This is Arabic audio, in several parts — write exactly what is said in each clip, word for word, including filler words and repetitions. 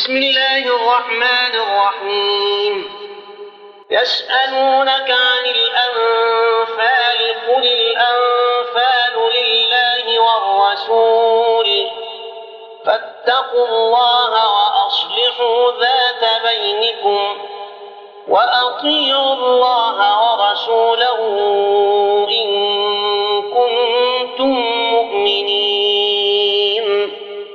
بسم الله الرحمن الرحيم. يسألونك عن الأنفال قل الأنفال لله والرسول فاتقوا الله وأصلحوا ذات بينكم وأطيعوا الله ورسوله إن كنتم مؤمنين.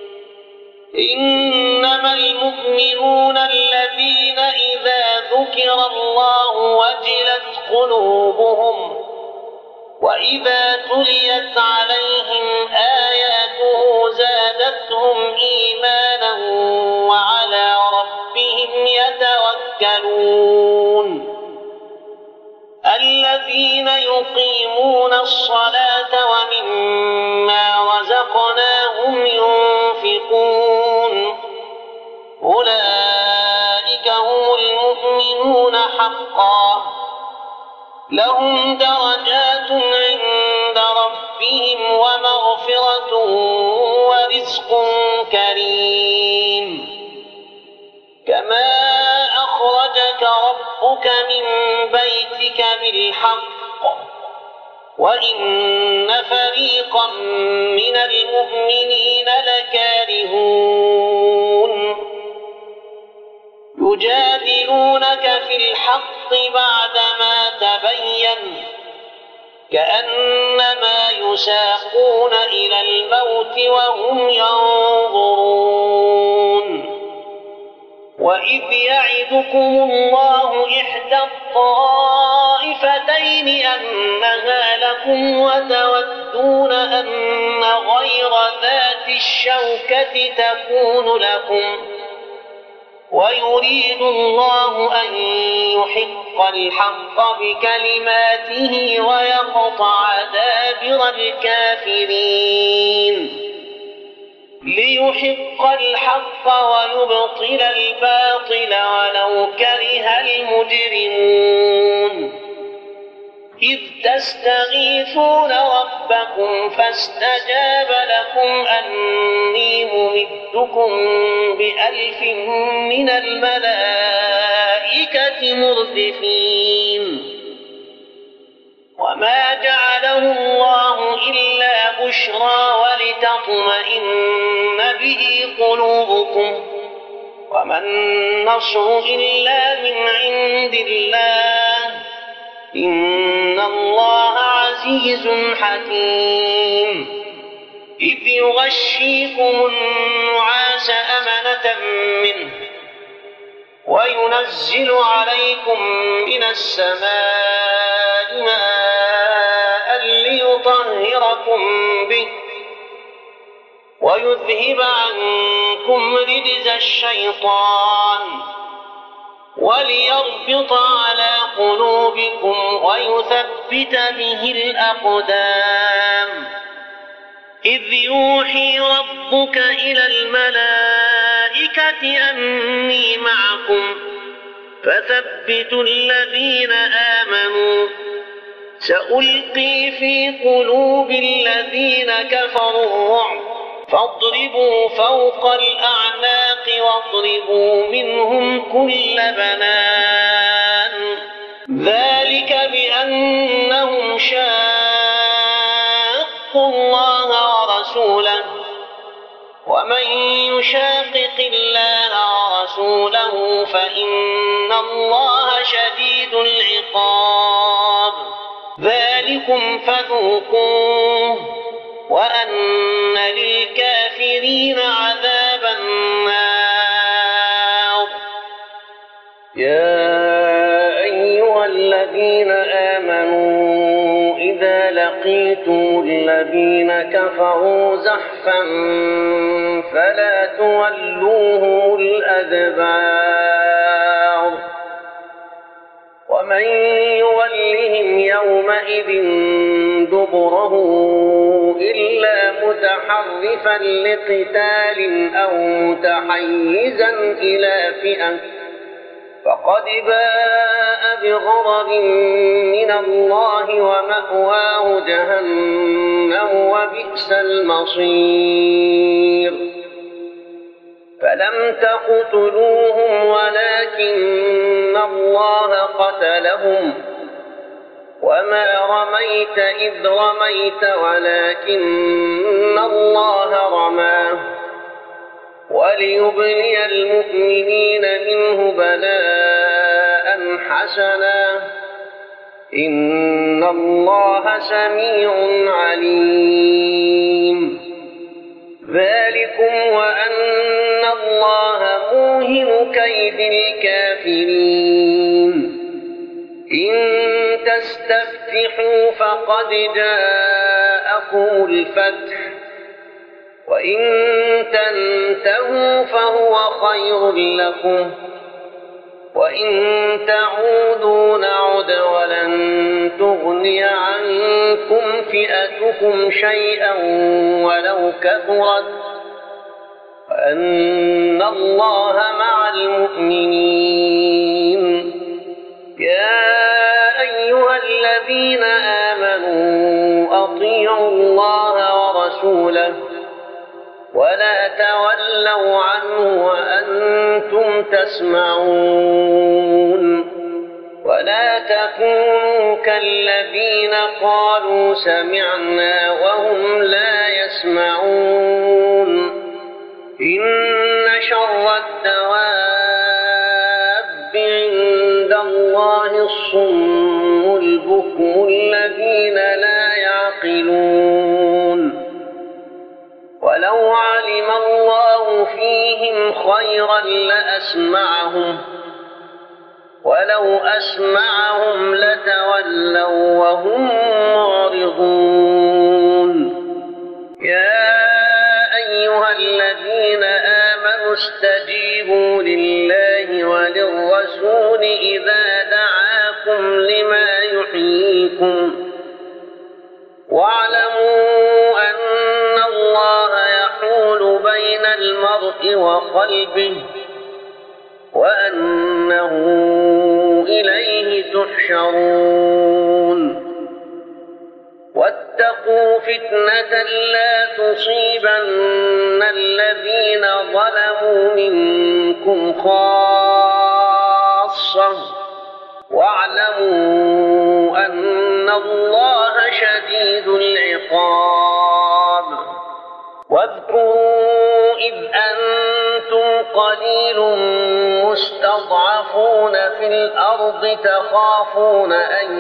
إنما المؤمنون الذين إذا ذكر الله وجلت قلوبهم وإذا تليت عليهم آياته زادتهم إيمانا وعلى ربهم يتوكلون. الذين يقيمون الصلاة ومما رزقناهم ينفقون أولئك هم المؤمنون حقا لهم درجات عند ربهم ومغفرة ورزق كريم. كما أخرجك ربك من بيتك بالحق وإن فريقا من المؤمنين لكارهون. يجادلونك في الحق بعدما تبين كأنما يساقون إلى الموت وهم ينظرون. وإذ يعدكم الله إحدى الطائفتين أنها لكم وتودون أن غير ذات الشوكة تكون لكم ويريد الله أن يحق الحق بكلماته ويقطع دابر الكافرين. ليحق الحق ويبطل الباطل ولو كره المجرمون. إذ تستغيثون ربكم فاستجاب لكم أني ممدكم بألف من الملائكة مردفين. وما جعله الله إلا بشرى ولتطمئن به قلوبكم وما النصر إلا من عند الله إن الله عزيز حكيم. إذ يغشيكم النعاس أمنة منه وينزل عليكم من السماء ماء ليطهركم به ويذهب عنكم رجز الشيطان وليربط على قلوبكم ويثبت به الأقدام. إذ يوحي ربك إلى الملائكة أني معكم فثبتوا الذين آمنوا سألقي في قلوب الذين كفروا الرعب فاضربوا فوق الأعناق واضربوا منهم كل بنان. ذلك بأنهم شاقوا الله ورسوله ومن يشاقق الله ورسوله فإن الله شديد العقاب. ذلكم فذوقوه وأن للكافرين عذاب النار. يا أيها الذين آمنوا إذا لقيتم الذين كفروا زحفا فلا تولوهم الأدبار ومن يولهم يومئذ دبره إلا متحرفا لقتال أو متحيزا إلى فئة فقد باء بغضب من الله ومأواه جهنم وبئس المصير. فلم تقتلوهم ولكن الله قتلهم وما رميت إذ رميت ولكن الله رمى وليبلي المؤمنين منه بلاء حسنا إن الله سميع عليم ذلكم وأن الله موهن كيد الكافرين إن تستفتحوا فقد جاءكم الفتح وإن تنتهوا فهو خير لكم وإن تعودوا نعد ولن تغني عنكم فئتكم شيئا ولو كثرت وأن الله مع المؤمنين يا أيها الذين آمنوا أطيعوا الله ورسوله ولا تولوا عنه وأنتم تسمعون ولا تكونوا كالذين قالوا سمعنا وهم لا يسمعون إن شر الدواب عند الله الصم البكم الذين لا يعقلون ولو علم الله فيهم خيرا لأسمعهم ولو أسمعهم لتولوا وهم معرضون يا أيها الذين آمنوا استجيبوا لله وللرسول إذا دعاكم لما يحييكم واعلموا أن الله يحول بين المرء وقلبه وأنه إليه تحشرون واتقوا فتنة لا تصيبن الذين ظلموا منكم خاصة واعلموا أن الله شديد العقاب واذكروا إذ أنتم قليل مستضعفون في الأرض تخافون أن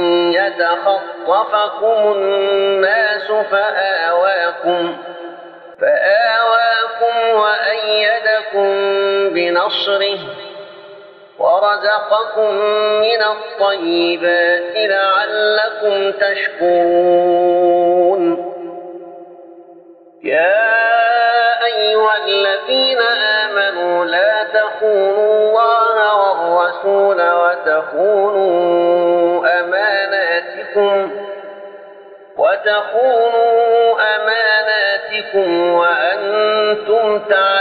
يتخطفكم الناس فآواكم فآواكم وأيدكم بنصره ورزقكم من الطيبات لعلكم تشكرون يا أيها الذين آمنوا لا تخونوا الله والرسول وتخونوا أماناتكم وتخونوا أماناتكم وأنتم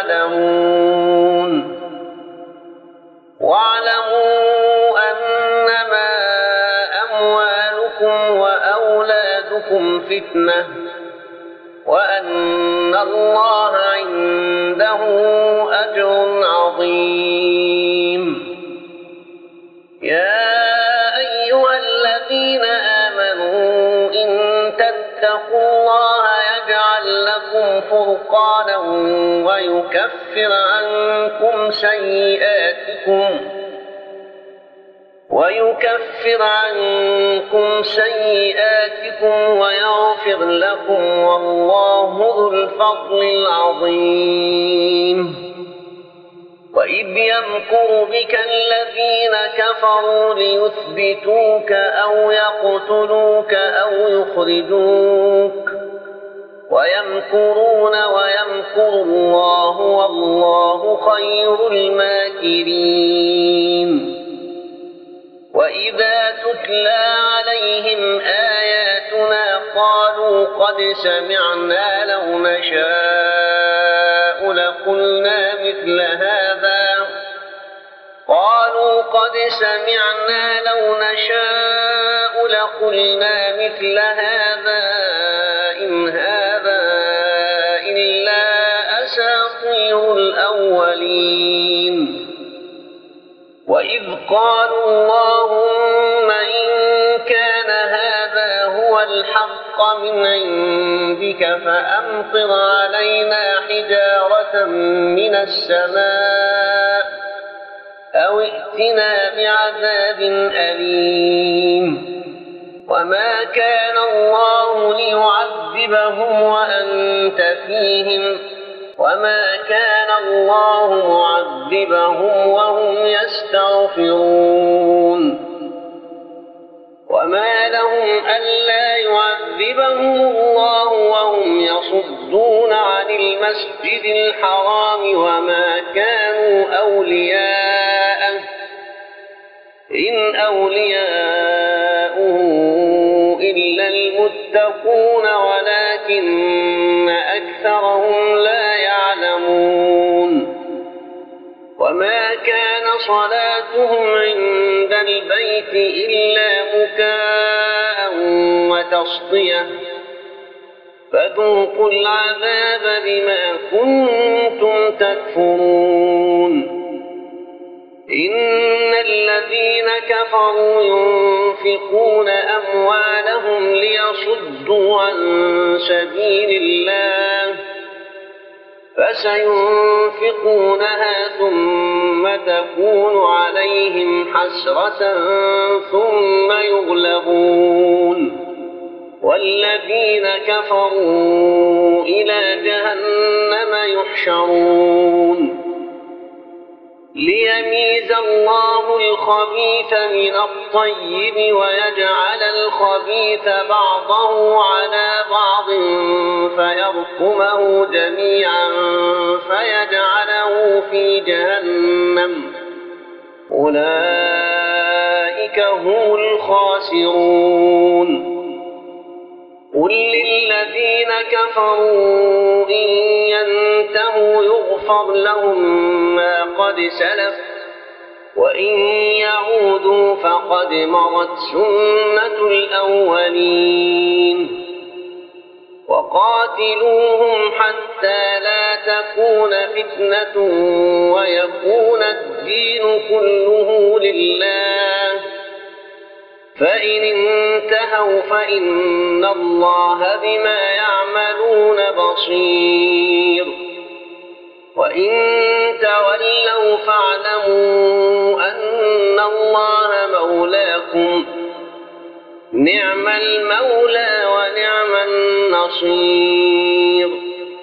تعلمون واعلموا أنما أموالكم وأولادكم فتنة وأن الله عنده أجر عظيم يا أيها الذين آمنوا إن تتقوا الله يجعل لكم فرقانا ويكفر عنكم سيئاتكم ويكفر عنكم سيئاتكم ويغفر لكم والله ذو الفضل العظيم وإذ يمكر بك الذين كفروا ليثبتوك أو يقتلوك أو يخرجوك ويمكرون ويمكر الله والله خير الماكرين وإذا تتلى عليهم آياتنا قالوا قد سمعنا لو نشاء لقلنا مثل هذا قالوا قد سمعنا لو نشاء لقلنا مثل هذا إن هذا إلا أساطير الأولين الأولين وإذ قالوا اللهم إن كان هذا هو الحق من عندك فأمطر علينا حجارة من السماء أو ائتنا بعذاب أليم وما كان الله ليعذبهم وأنت فيهم وما كان الله معذبهم وهم يستغفرون وما لهم ألا يعذبهم الله وهم يصدون عن المسجد الحرام وما كانوا أولياءه إن أولياؤه إلا المتقون ولكن أكثرهم لا يعلمون وما كان صلاتهم عند البيت إلا مكاء وتصدية فذوقوا العذاب بما كنتم تكفرون إن الذين كفروا ينفقون أموالهم ليصدوا عن سبيل الله فسينفقونها ثم تكون عليهم حسرة ثم يغلبون والذين كفروا إلى جهنم يحشرون ليميز الله الخبيث من الطيب ويجعل الخبيث بعضه على بعض فيركمه جميعا فيجعله في جهنم أولئك هم الخاسرون قل للذين كفروا إن ينتهوا يغفر لهم ما قد سلف وإن يعودوا فقد مرت سنة الأولين وقاتلوهم حتى لا تكون فتنة ويكون الدين كله لله فإن انتهوا فإن الله بما يعملون بصير وإن تولوا فاعلموا أن الله مولاكم نعم المولى ونعم النصير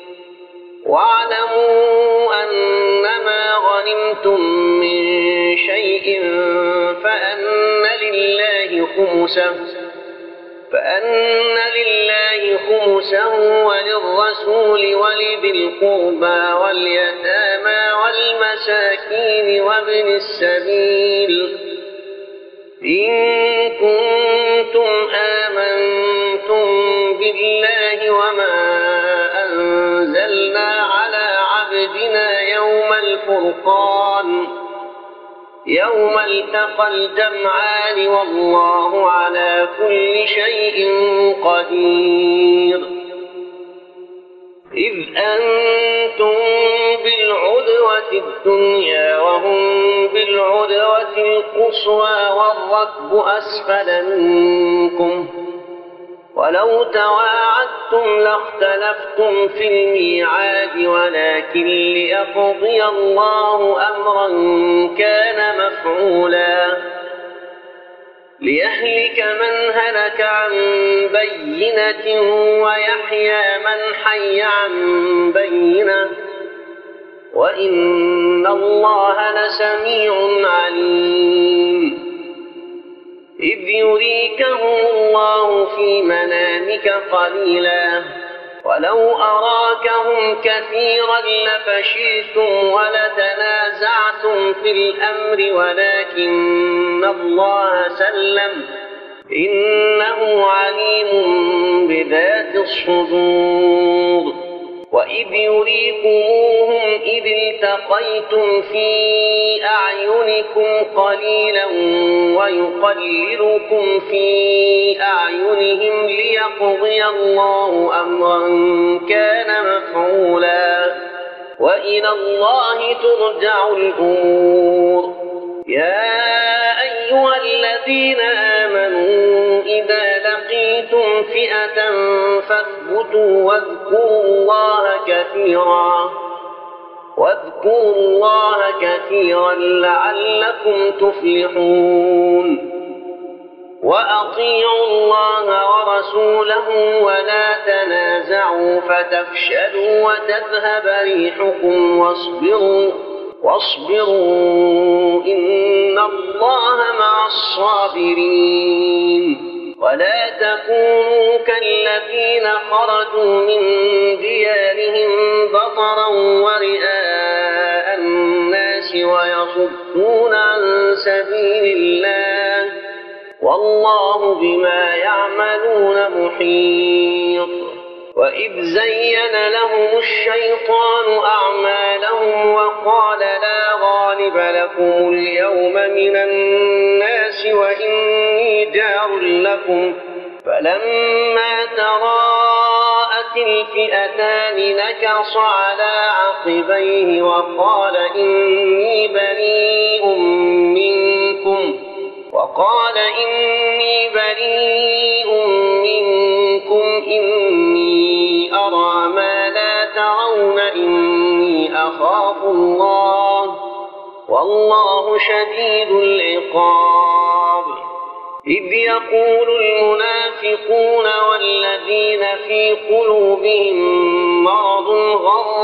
واعلموا أنما غنمتم من شيء فأن لله خمسه فأن لله خمسه وللرسول ولذي القربى واليتامى والمساكين وابن السبيل إن كنتم آمنتم بالله وما أنزلنا على عبدنا يوم الفرقان يوم التقى الجمعان والله على كل شيء قدير إذ أنتم بالعدوة الدنيا وهم بالعدوة القصوى والركب أسفل منكم ولو تواعدتم لاختلفتم في الميعاد ولكن ليقضي الله أمرا كان مفعولا ليهلك من هلك عن بينة ويحيى من حي عن بينة وإن الله لسميع عليم إذ يريكهم الله في منامك قليلا ولو أراكهم كثيرا لفشلتم ولتنازعتم في الأمر ولكن الله سلم إنه عليم بذات الصدور وإذ يريكموهم إذ التقيتم في أعينكم قليلا ويقللكم في أعينهم ليقضي الله أمرا كان مفعولا وإلى الله ترجع الأمور. يا أيها الذين آمنوا إذا لقيتم فئة فاثبتوا واذكروا الله كثيرا واذكروا الله كثيرا لعلكم تفلحون. وأطيعوا الله ورسوله ولا تنازعوا فتفشلوا وتذهب ريحكم واصبروا واصبروا إن الله مع الصابرين. ولا تكونوا كالذين خرجوا من ديارهم بطرا ورئاء الناس ويصدون عن سبيل الله والله بما يعملون محيط. وإذ زين لهم الشيطان أعمالهم وقال لا غالب لكم اليوم من الناس وإني جار لكم فلما تراءت الفئتان نكص على عقبيه وقال إني بريء منكم وقال إني بريء منكم إني أرى ما لا ترون إني أخاف الله والله شديد العقاب. إذ يقول المنافقون والذين في قلوبهم مرض غر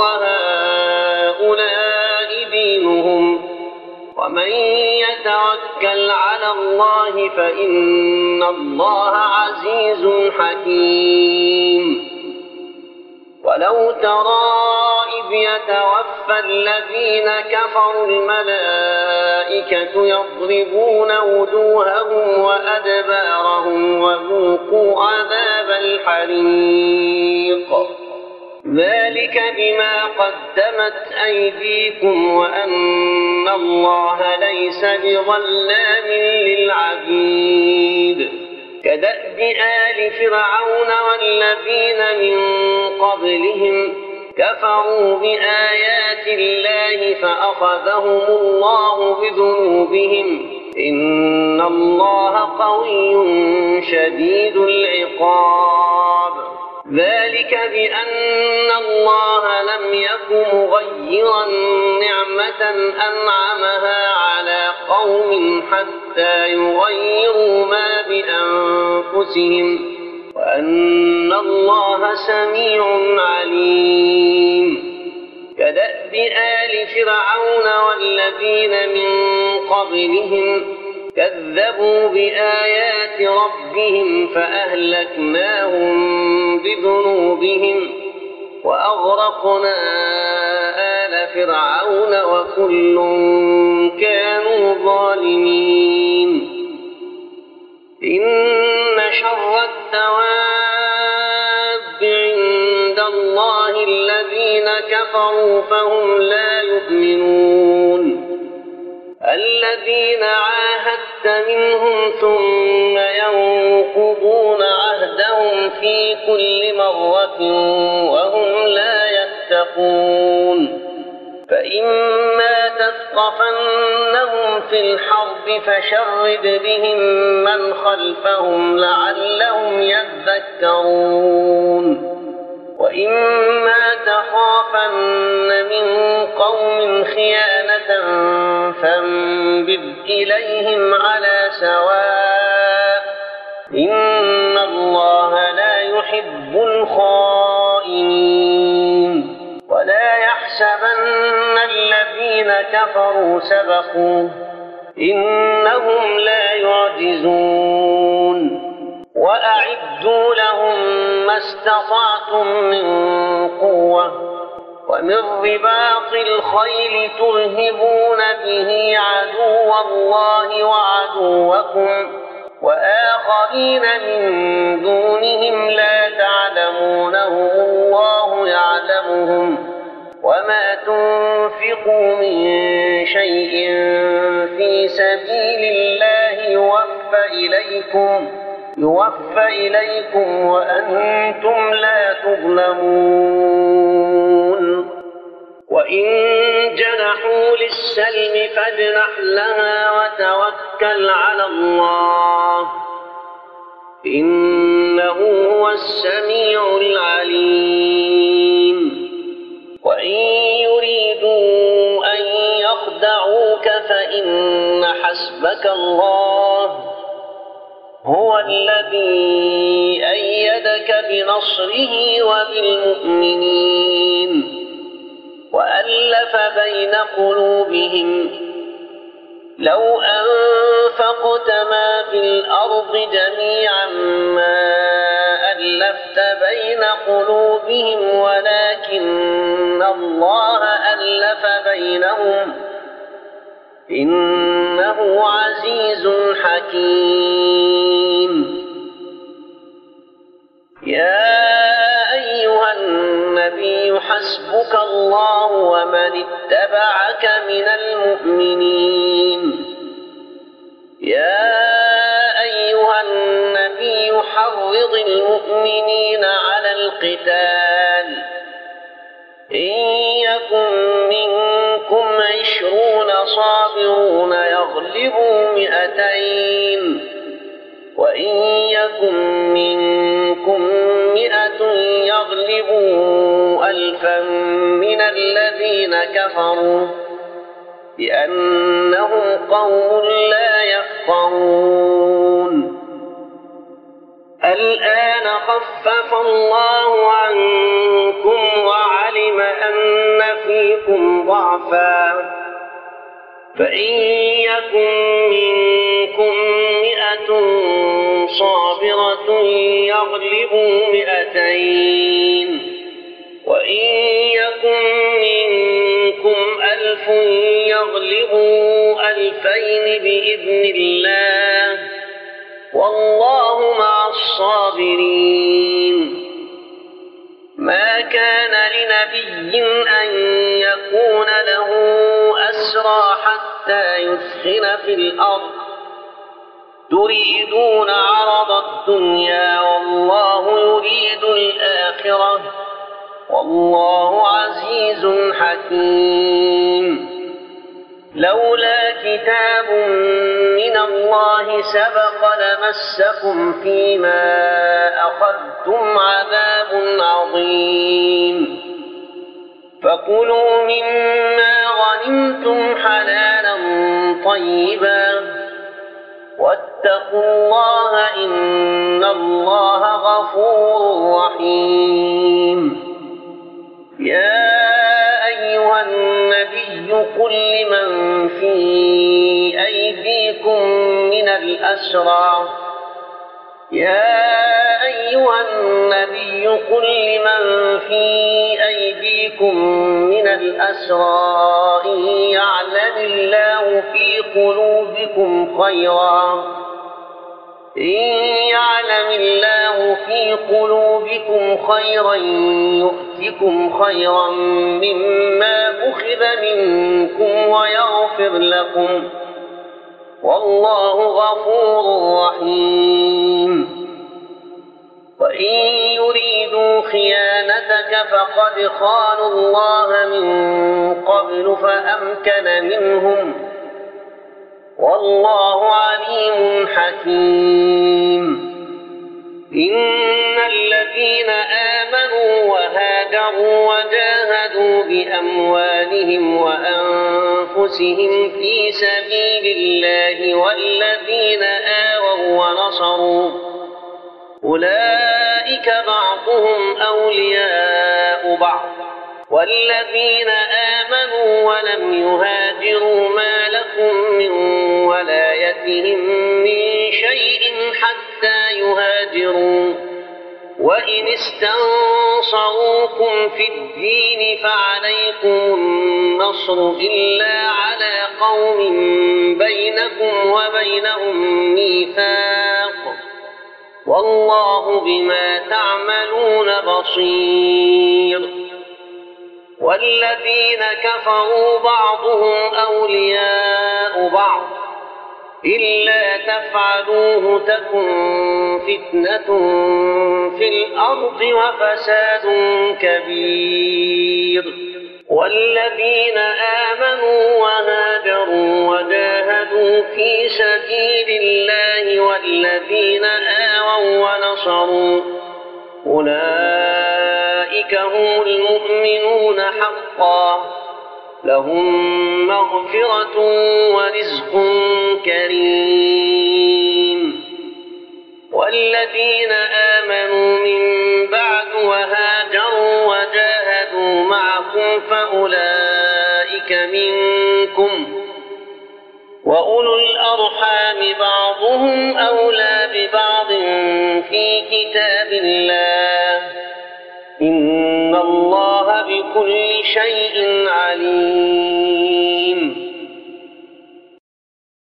هؤلاء دينهم ومن يتوكل على الله فإن الله عزيز حكيم. ولو ترى إذ يتوفى الذين كفروا الملائكة يضربون وجوههم وأدبارهم وذوقوا عذاب الحريق ذلك بما قدمت أيديكم وأن الله ليس بظلام للعبيد. كدأب آل فرعون والذين من قبلهم كفروا بآيات الله فأخذهم الله بذنوبهم إن الله قوي شديد العقاب. ذلك بأن الله لم يك مغيرا نعمة أنعمها على قوم حتى يغيروا ما بأنفسهم وأن الله سميع عليم. كدأب آل فرعون والذين من قبلهم كذبوا بآيات ربهم فأهلكناهم بذنوبهم وأغرقنا آل فرعون وكل كانوا ظالمين. إن شر الدواب عند الله الذين كفروا فهم لا يؤمنون. الذين عاهدت منهم ثم ينقضون عهدهم في كل مرة وهم لا يتقون. فإما تثقفنهم في الحرب فشرد بهم من خلفهم لعلهم يذكرون. وإما تخافن من قوم خيانة فانبذ إليهم على سواء إن الله لا يحب الخائنين. ولا يحسبن الذين كفروا سبقوا إنهم لا يعجزون. وأعدوا لهم ما استطعتم من قوة ومن رباط الخيل ترهبون به عدو الله وعدوكم وآخرين من دونهم لا تعلمونهم الله يعلمهم وما تنفقوا من شيء في سبيل الله يوفى إليكم يوفى إليكم وأنتم لا تظلمون. وإن جنحوا للسلم فاجنح لها وتوكل على الله إنه هو السميع العليم وإن يريدوا أن يخدعوك فإن حسبك الله هو الذي أيدك بنصره وبالمؤمنين وألف بين قلوبهم لو أنفقت ما في الأرض جميعا ما ألفت بين قلوبهم ولكن الله ألف بينهم إنه عزيز حكيم. يا أيها النبي حسبك الله ومن اتبعك من المؤمنين. يا أيها النبي حرض المؤمنين على القتال إن يكن منكم عشرون صابرون يغلبوا مئتين وإن يكن منكم مئة يغلبوا ألفا من الذين كفروا بأنهم قوم لا يفقهون. الآن خفف الله عنكم وعلم أن فيكم ضعفا فإن يكن منكم مئة صابرة يغلبوا مئتين وإن يكن منكم ألف يغلبوا ألفين بإذن الله والله مع الصابرين. ما كان لنبي أن يكون له أسرى حتى يثخن في الأرض تريدون عرض الدنيا والله يريد الآخرة والله عزيز حكيم. لولا كتاب من الله سبق لمسكم فيما أخذتم عذاب عظيم فكلوا مما غنمتم حلالا طيبا واتقوا الله إن الله غفور رحيم. يا أيها النبي قل لمن في أيديكم من الأسرى يا أيها النبي قل لمن في أيديكم من الأسرى إن يعلم الله في قلوبكم خيرا إن يعلم الله في قلوبكم خيرا يؤتكم خيرا مما أخذ منكم ويغفر لكم والله غفور رحيم. وإن يريدوا خيانتك فقد خانوا الله من قبل فأمكن منهم والله عليم حكيم. إن الذين آمنوا وهاجروا وجاهدوا بأموالهم وأنفسهم في سبيل الله والذين آووا ونصروا أولئك بعضهم أولياء بعض والذين آمنوا ولم يهاجروا ما لكم من ولايتهم من شيء حتى يهاجروا وإن استنصروكم في الدين فعليكم النصر إلا على قوم بينكم وبينهم ميثاق والله بما تعملون بصير. والذين كفروا بعضهم أولياء بعض إلا تفعلوه تكن فتنة في الأرض وفساد كبير. والذين آمنوا وهاجروا وجاهدوا في سبيل الله والذين آووا ونصروا أولئك هم المؤمنون حقا لهم مغفرة ورزق كريم. والذين آمنوا من بعد وهاجروا وجاهدوا معكم فأولئك منكم وأولو الأرحام بعضهم أولى ببعض في كتاب الله إن الله بكل شيء عليم.